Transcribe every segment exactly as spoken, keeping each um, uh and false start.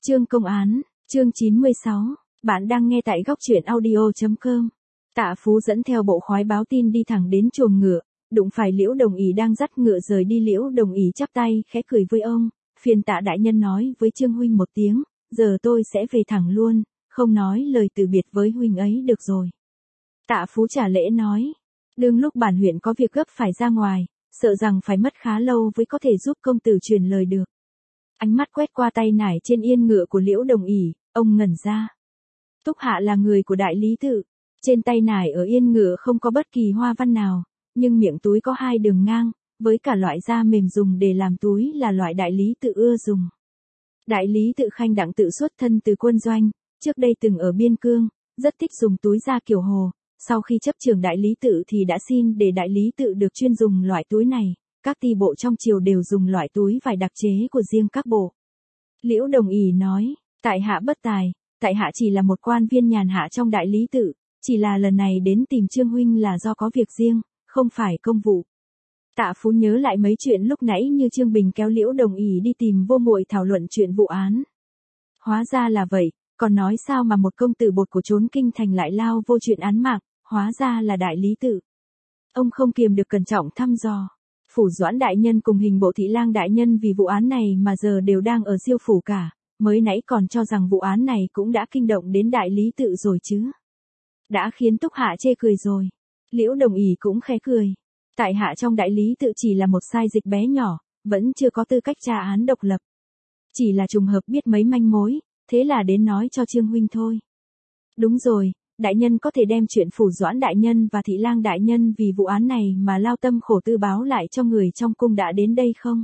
Chương công án, chương chín mươi sáu, bạn đang nghe tại góc truyện audio.com. Tạ Phú dẫn theo bộ khoái báo tin đi thẳng đến chuồng ngựa, đụng phải Liễu Đồng Ỷ đang dắt ngựa rời đi. Liễu Đồng Ỷ chắp tay khẽ cười với ông, phiền Tạ đại nhân nói với Trương huynh một tiếng, giờ tôi sẽ về thẳng luôn, không nói lời từ biệt với huynh ấy được rồi. Tạ Phú trả lễ nói, đương lúc bản huyện có việc gấp phải ra ngoài, sợ rằng phải mất khá lâu mới có thể giúp công tử truyền lời được. Ánh mắt quét qua tay nải trên yên ngựa của Liễu Đồng Ỷ, ông ngẩn ra. Túc Hạ là người của đại lý tự, trên tay nải ở yên ngựa không có bất kỳ hoa văn nào, nhưng miệng túi có hai đường ngang, với cả loại da mềm dùng để làm túi là loại đại lý tự ưa dùng. Đại lý tự Khanh Đặng tự xuất thân từ quân doanh, trước đây từng ở biên cương, rất thích dùng túi da kiểu hồ, sau khi chấp trưởng đại lý tự thì đã xin để đại lý tự được chuyên dùng loại túi này. Các ty bộ trong triều đều dùng loại túi vải đặc chế của riêng các bộ. Liễu Đồng Ỷ nói, tại hạ bất tài, tại hạ chỉ là một quan viên nhàn hạ trong đại lý tự, chỉ là lần này đến tìm Trương huynh là do có việc riêng, không phải công vụ. Tạ Phú nhớ lại mấy chuyện lúc nãy như Trương Bình kéo Liễu Đồng Ỷ đi tìm vô muội thảo luận chuyện vụ án. Hóa ra là vậy, còn nói sao mà một công tử bột của trốn kinh thành lại lao vô chuyện án mạng, hóa ra là đại lý tự. Ông không kiềm được cẩn trọng thăm dò. Phủ Doãn đại nhân cùng Hình bộ thị lang đại nhân vì vụ án này mà giờ đều đang ở Diêu phủ cả, mới nãy còn cho rằng vụ án này cũng đã kinh động đến đại lý tự rồi chứ. Đã khiến Túc Hạ chê cười rồi. Liễu Đồng Ỷ cũng khẽ cười. Tại hạ trong đại lý tự chỉ là một sai dịch bé nhỏ, vẫn chưa có tư cách tra án độc lập. Chỉ là trùng hợp biết mấy manh mối, thế là đến nói cho Trương huynh thôi. Đúng rồi. Đại nhân có thể đem chuyện Phủ Doãn đại nhân và thị lang đại nhân vì vụ án này mà lao tâm khổ tư báo lại cho người trong cung đã đến đây không?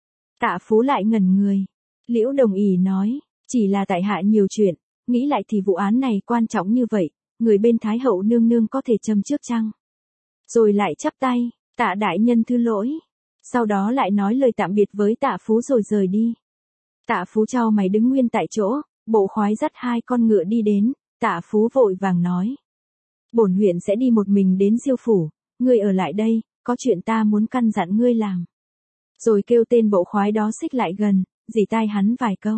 Tạ Phú lại ngẩn người. Liễu Đồng Ỷ nói, chỉ là tại hạ nhiều chuyện, nghĩ lại thì vụ án này quan trọng như vậy, người bên Thái hậu nương nương có thể châm trước chăng? Rồi lại chắp tay, Tạ đại nhân thứ lỗi. Sau đó lại nói lời tạm biệt với Tạ Phú rồi rời đi. Tạ Phú chau mày đứng nguyên tại chỗ, bộ khoái dắt hai con ngựa đi đến. Tạ Phú vội vàng nói, bổn huyện sẽ đi một mình đến Diêu phủ, ngươi ở lại đây, có chuyện ta muốn căn dặn ngươi làm. Rồi kêu tên bộ khoái đó xích lại gần, rỉ tai hắn vài câu.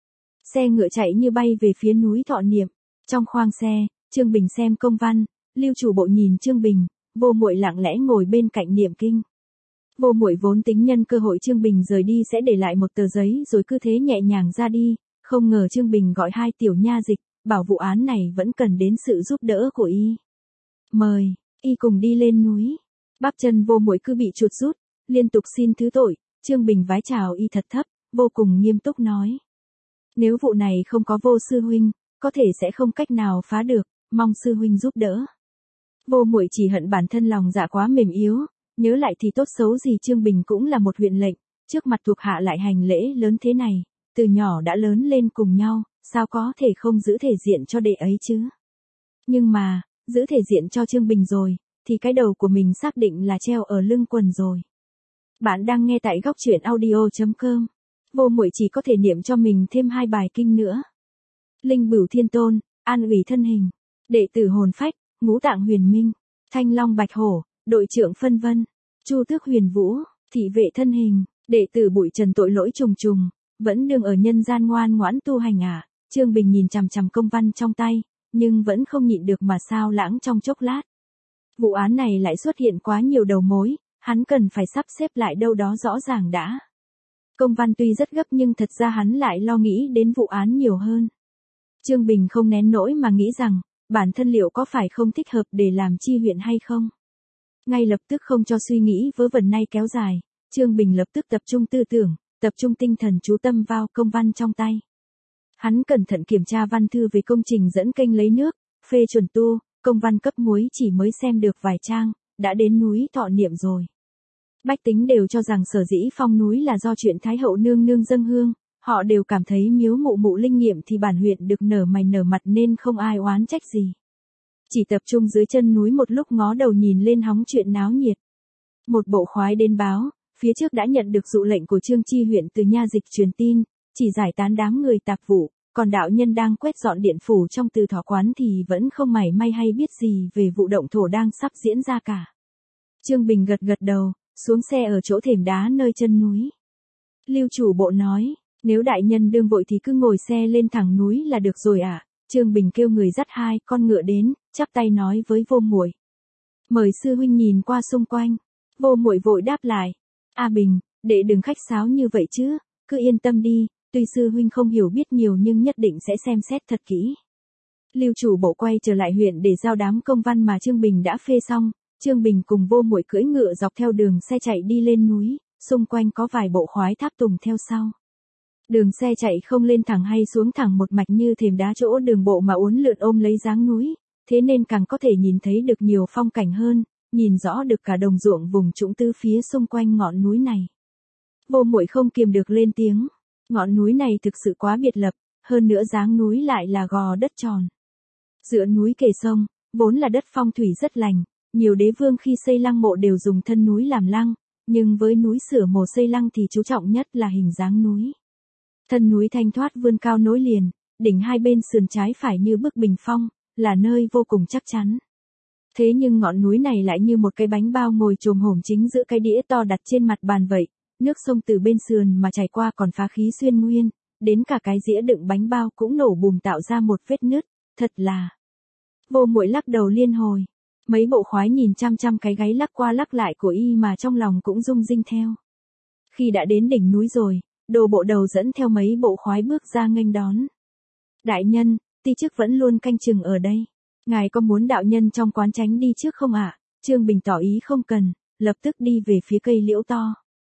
Xe ngựa chạy như bay về phía núi Thọ Niệm. Trong khoang xe, Trương Bình xem công văn, Lưu chủ bộ nhìn Trương Bình, vô muội lặng lẽ ngồi bên cạnh niệm kinh. Vô muội vốn tính nhân cơ hội Trương Bình rời đi sẽ để lại một tờ giấy rồi cứ thế nhẹ nhàng ra đi, không ngờ Trương Bình gọi hai tiểu nha dịch. Bảo vụ án này vẫn cần đến sự giúp đỡ của y. Mời, y cùng đi lên núi. Bắp chân vô muội cứ bị chuột rút, liên tục xin thứ tội, Trương Bình vái chào y thật thấp, vô cùng nghiêm túc nói. Nếu vụ này không có vô sư huynh, có thể sẽ không cách nào phá được, mong sư huynh giúp đỡ. Vô muội chỉ hận bản thân lòng dạ quá mềm yếu, nhớ lại thì tốt xấu gì Trương Bình cũng là một huyện lệnh, trước mặt thuộc hạ lại hành lễ lớn thế này, từ nhỏ đã lớn lên cùng nhau. Sao có thể không giữ thể diện cho đệ ấy chứ? Nhưng mà, giữ thể diện cho Trương Bình rồi, thì cái đầu của mình xác định là treo ở lưng quần rồi. Bạn đang nghe tại góc truyện audio.com. Vô muội chỉ có thể niệm cho mình thêm hai bài kinh nữa. Linh Bửu Thiên Tôn, An ủy thân hình, đệ tử hồn phách, Ngũ Tạng Huyền Minh, Thanh Long Bạch Hổ, đội trưởng Phân Vân, Chu Tước Huyền Vũ, thị vệ thân hình, đệ tử Bụi Trần tội lỗi trùng trùng, vẫn đương ở nhân gian ngoan ngoãn tu hành à. Trương Bình nhìn chằm chằm công văn trong tay, nhưng vẫn không nhịn được mà sao lãng trong chốc lát. Vụ án này lại xuất hiện quá nhiều đầu mối, hắn cần phải sắp xếp lại đâu đó rõ ràng đã. Công văn tuy rất gấp nhưng thật ra hắn lại lo nghĩ đến vụ án nhiều hơn. Trương Bình không nén nỗi mà nghĩ rằng, bản thân liệu có phải không thích hợp để làm chi huyện hay không? Ngay lập tức không cho suy nghĩ vớ vẩn nay kéo dài, Trương Bình lập tức tập trung tư tưởng, tập trung tinh thần chú tâm vào công văn trong tay. Hắn cẩn thận kiểm tra văn thư về công trình dẫn kênh lấy nước, phê chuẩn tu, công văn cấp muối chỉ mới xem được vài trang, đã đến núi Thọ Niệm rồi. Bách tính đều cho rằng sở dĩ phong núi là do chuyện Thái hậu nương nương dâng hương, họ đều cảm thấy miếu mụ mụ linh nghiệm thì bản huyện được nở mày nở mặt nên không ai oán trách gì. Chỉ tập trung dưới chân núi một lúc ngó đầu nhìn lên hóng chuyện náo nhiệt. Một bộ khoái đến báo, phía trước đã nhận được dụ lệnh của Trương Chi huyện từ nha dịch truyền tin, chỉ giải tán đám người tạp vụ, còn đạo nhân đang quét dọn điện phủ trong Từ Thọ quán thì vẫn không mảy may hay biết gì về vụ động thổ đang sắp diễn ra cả. Trương Bình gật gật đầu, xuống xe ở chỗ thềm đá nơi chân núi. Lưu chủ bộ nói, Nếu đại nhân đương vội thì cứ ngồi xe lên thẳng núi là được rồi ạ. À? Trương Bình kêu người dắt hai con ngựa đến, chắp tay nói với Vô Muội. Mời sư huynh nhìn qua xung quanh. Vô Muội vội đáp lại. A Bình, đệ đừng khách sáo như vậy chứ, cứ yên tâm đi, tuy sư huynh không hiểu biết nhiều nhưng nhất định sẽ xem xét thật kỹ. Lưu chủ bộ quay trở lại huyện để giao đám công văn mà Trương Bình đã phê xong, Trương Bình cùng Vô Muội cưỡi ngựa dọc theo đường xe chạy đi lên núi, xung quanh có vài bộ khoái tháp tùng theo sau. Đường xe chạy không lên thẳng hay xuống thẳng một mạch như thềm đá chỗ đường bộ mà uốn lượn ôm lấy dáng núi, thế nên càng có thể nhìn thấy được nhiều phong cảnh hơn, nhìn rõ được cả đồng ruộng vùng trũng tứ phía xung quanh ngọn núi này. Vô Muội không kiềm được lên tiếng, ngọn núi này thực sự quá biệt lập, hơn nữa dáng núi lại là gò đất tròn. Dựa núi kề sông, vốn là đất phong thủy rất lành, nhiều đế vương khi xây lăng mộ đều dùng thân núi làm lăng, nhưng với núi Sửa Mồ xây lăng thì chú trọng nhất là hình dáng núi. Thân núi thanh thoát vươn cao nối liền, đỉnh hai bên sườn trái phải như bức bình phong, là nơi vô cùng chắc chắn. Thế nhưng ngọn núi này lại như một cái bánh bao ngồi chồm hổm chính giữa cái đĩa to đặt trên mặt bàn vậy, nước sông từ bên sườn mà chảy qua còn phá khí xuyên nguyên, đến cả cái dĩa đựng bánh bao cũng nổ bùm tạo ra một vết nứt, thật là. Vô Muội lắc đầu liên hồi, mấy bộ khoái nhìn chăm chăm cái gáy lắc qua lắc lại của y mà trong lòng cũng rung rinh theo. Khi đã đến đỉnh núi rồi, Đồ Bộ Đầu dẫn theo mấy bộ khoái bước ra nghênh đón. Đại nhân, ti chức vẫn luôn canh chừng ở đây. Ngài có muốn đạo nhân trong quán tránh đi trước không ạ? À? Trương Bình tỏ ý không cần, lập tức đi về phía cây liễu to.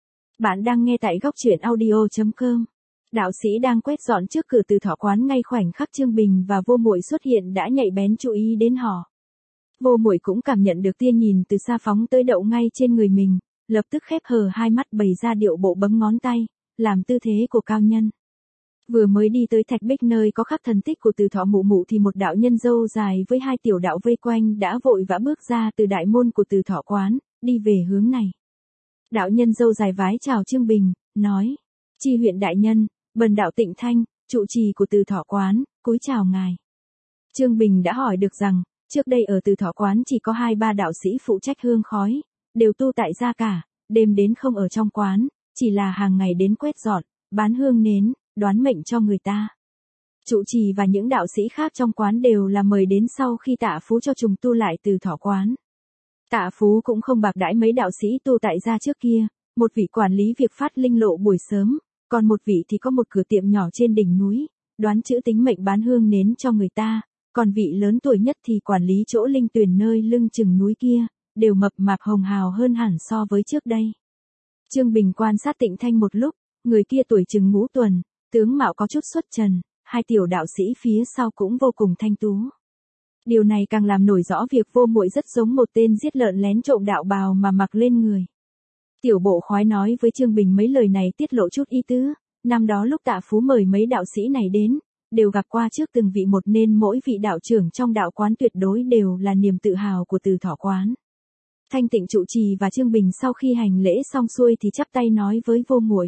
Bạn đang nghe tại góc truyện audio chấm com. Đạo sĩ đang quét dọn trước cửa Từ Thọ quán ngay khoảnh khắc Trương Bình và Vô Muội xuất hiện đã nhạy bén chú ý đến họ. Vô Muội cũng cảm nhận được tia nhìn từ xa phóng tới đậu ngay trên người mình, lập tức khép hờ hai mắt bày ra điệu bộ bấm ngón tay, làm tư thế của cao nhân. Vừa mới đi tới thạch bích nơi có khắc thần tích của Từ Thọ mụ mụ thì một đạo nhân râu dài với hai tiểu đạo vây quanh đã vội vã bước ra từ đại môn của Từ Thọ quán, đi về hướng này. Đạo nhân râu dài vái chào Trương Bình, nói: Chi huyện đại nhân, bần đạo Tịnh Thanh, trụ trì của Từ Thọ quán, cúi chào ngài. Trương Bình đã hỏi được rằng, trước đây ở Từ Thọ quán chỉ có hai ba đạo sĩ phụ trách hương khói, đều tu tại gia cả, đêm đến không ở trong quán, chỉ là hàng ngày đến quét dọn, bán hương nến, đoán mệnh cho người ta. Trụ trì và những đạo sĩ khác trong quán đều là mời đến sau khi Tạ Phú cho trùng tu lại Từ Thọ quán. Tạ Phú cũng không bạc đãi mấy đạo sĩ tu tại gia trước kia, một vị quản lý việc phát linh lộ buổi sớm, còn một vị thì có một cửa tiệm nhỏ trên đỉnh núi, đoán chữ tính mệnh bán hương nến cho người ta, còn vị lớn tuổi nhất thì quản lý chỗ linh tuyển nơi lưng chừng núi kia, đều mập mạp hồng hào hơn hẳn so với trước đây. Trương Bình quan sát Tịnh Thanh một lúc, người kia tuổi chừng ngũ tuần, tướng mạo có chút xuất trần, hai tiểu đạo sĩ phía sau cũng vô cùng thanh tú. Điều này càng làm nổi rõ việc Vô Muội rất giống một tên giết lợn lén trộm đạo bào mà mặc lên người. Tiểu bộ khoái nói với Trương Bình mấy lời này tiết lộ chút ý tứ, năm đó lúc Tạ Phú mời mấy đạo sĩ này đến, đều gặp qua trước từng vị một nên mỗi vị đạo trưởng trong đạo quán tuyệt đối đều là niềm tự hào của Từ Thọ quán. Thanh Tịnh trụ trì và Trương Bình sau khi hành lễ xong xuôi thì chắp tay nói với Vô Muội: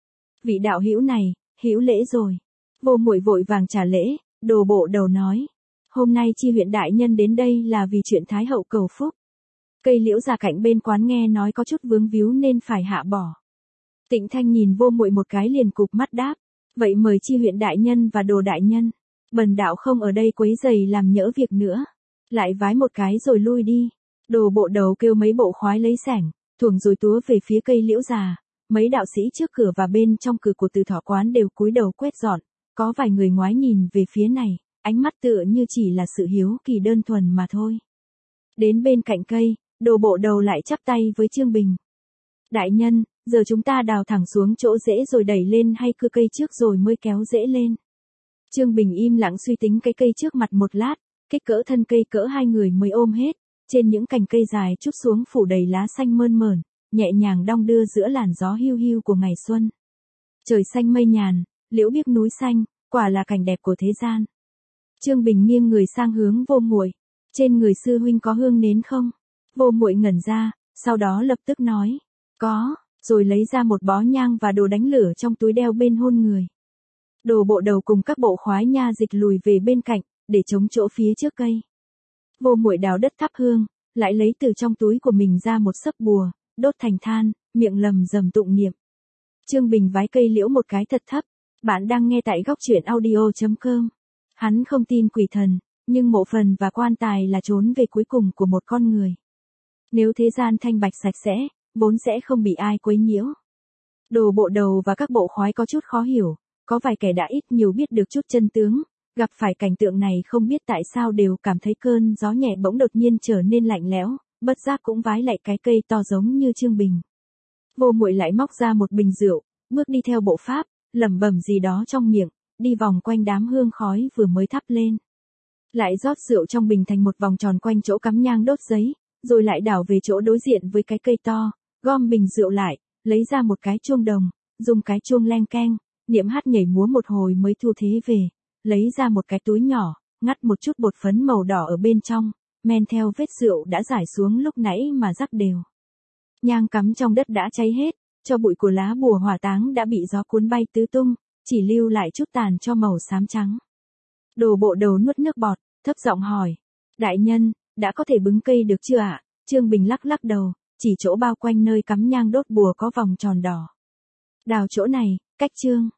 Vị đạo hữu này, hữu lễ rồi. Vô Muội vội vàng trả lễ, Đồ Bộ Đầu nói: Hôm nay chi huyện đại nhân đến đây là vì chuyện Thái hậu cầu phúc. Cây liễu già cạnh bên quán nghe nói có chút vướng víu nên phải hạ bỏ. Tịnh Thanh nhìn Vô Muội một cái liền cụp mắt đáp: Vậy mời chi huyện đại nhân và Đồ đại nhân. Bần đạo không ở đây quấy rầy làm nhỡ việc nữa. Lại vái một cái rồi lui đi. Đồ Bộ Đầu kêu mấy bộ khoái lấy sẻng, thuồng rồi túa về phía cây liễu già. Mấy đạo sĩ trước cửa và bên trong cửa của Từ Thọ quán đều cúi đầu quét dọn, có vài người ngoái nhìn về phía này, ánh mắt tựa như chỉ là sự hiếu kỳ đơn thuần mà thôi. Đến bên cạnh cây, Đồ Bộ Đầu lại chắp tay với Trương Bình: Đại nhân, giờ chúng ta đào thẳng xuống chỗ rễ rồi đẩy lên hay cưa cây trước rồi mới kéo rễ lên? Trương Bình im lặng suy tính cái cây trước mặt một lát, kích cỡ thân cây cỡ hai người mới ôm hết, trên những cành cây dài trút xuống phủ đầy lá xanh mơn mởn, nhẹ nhàng đong đưa giữa làn gió hiu hiu của ngày xuân. Trời xanh mây nhàn, liễu biếc núi xanh, quả là cảnh đẹp của thế gian. Trương Bình nghiêng người sang hướng Vô Muội: Trên người sư huynh có hương nến không? Vô Muội ngẩn ra, sau đó lập tức nói: Có, rồi lấy ra một bó nhang và đồ đánh lửa trong túi đeo bên hôn người. Đồ Bộ Đầu cùng các bộ khoái nha dịch lùi về bên cạnh, để chống chỗ phía trước cây. Vô Muội đào đất thắp hương, lại lấy từ trong túi của mình ra một sấp bùa, đốt thành than, miệng lầm rầm tụng niệm. Trương Bình vái cây liễu một cái thật thấp, Bạn đang nghe tại góc truyện audio chấm com. Hắn không tin quỷ thần, nhưng mộ phần và quan tài là trốn về cuối cùng của một con người. Nếu thế gian thanh bạch sạch sẽ, vốn sẽ không bị ai quấy nhiễu. Đồ bộ đầu và các bộ khoái có chút khó hiểu, có vài kẻ đã ít nhiều biết được chút chân tướng, gặp phải cảnh tượng này không biết tại sao đều cảm thấy cơn gió nhẹ bỗng đột nhiên trở nên lạnh lẽo, bất giác cũng vái lại cái cây to giống như Trương Bình. Vô Muội lại móc ra một bình rượu, bước đi theo bộ pháp, lẩm bẩm gì đó trong miệng, đi vòng quanh đám hương khói vừa mới thắp lên. Lại rót rượu trong bình thành một vòng tròn quanh chỗ cắm nhang đốt giấy, rồi lại đảo về chỗ đối diện với cái cây to, gom bình rượu lại, lấy ra một cái chuông đồng, dùng cái chuông leng keng, niệm hát nhảy múa một hồi mới thu thế về, lấy ra một cái túi nhỏ, ngắt một chút bột phấn màu đỏ ở bên trong, men theo vết rượu đã rải xuống lúc nãy mà rắc đều. Nhang cắm trong đất đã cháy hết, cho bụi của lá bùa hỏa táng đã bị gió cuốn bay tứ tung, chỉ lưu lại chút tàn cho màu xám trắng. Đồ bộ đầu nuốt nước bọt, thấp giọng hỏi, đại nhân, đã có thể bứng cây được chưa ạ? Trương Bình lắc lắc đầu, chỉ chỗ bao quanh nơi cắm nhang đốt bùa có vòng tròn đỏ. Đào chỗ này, cách Trương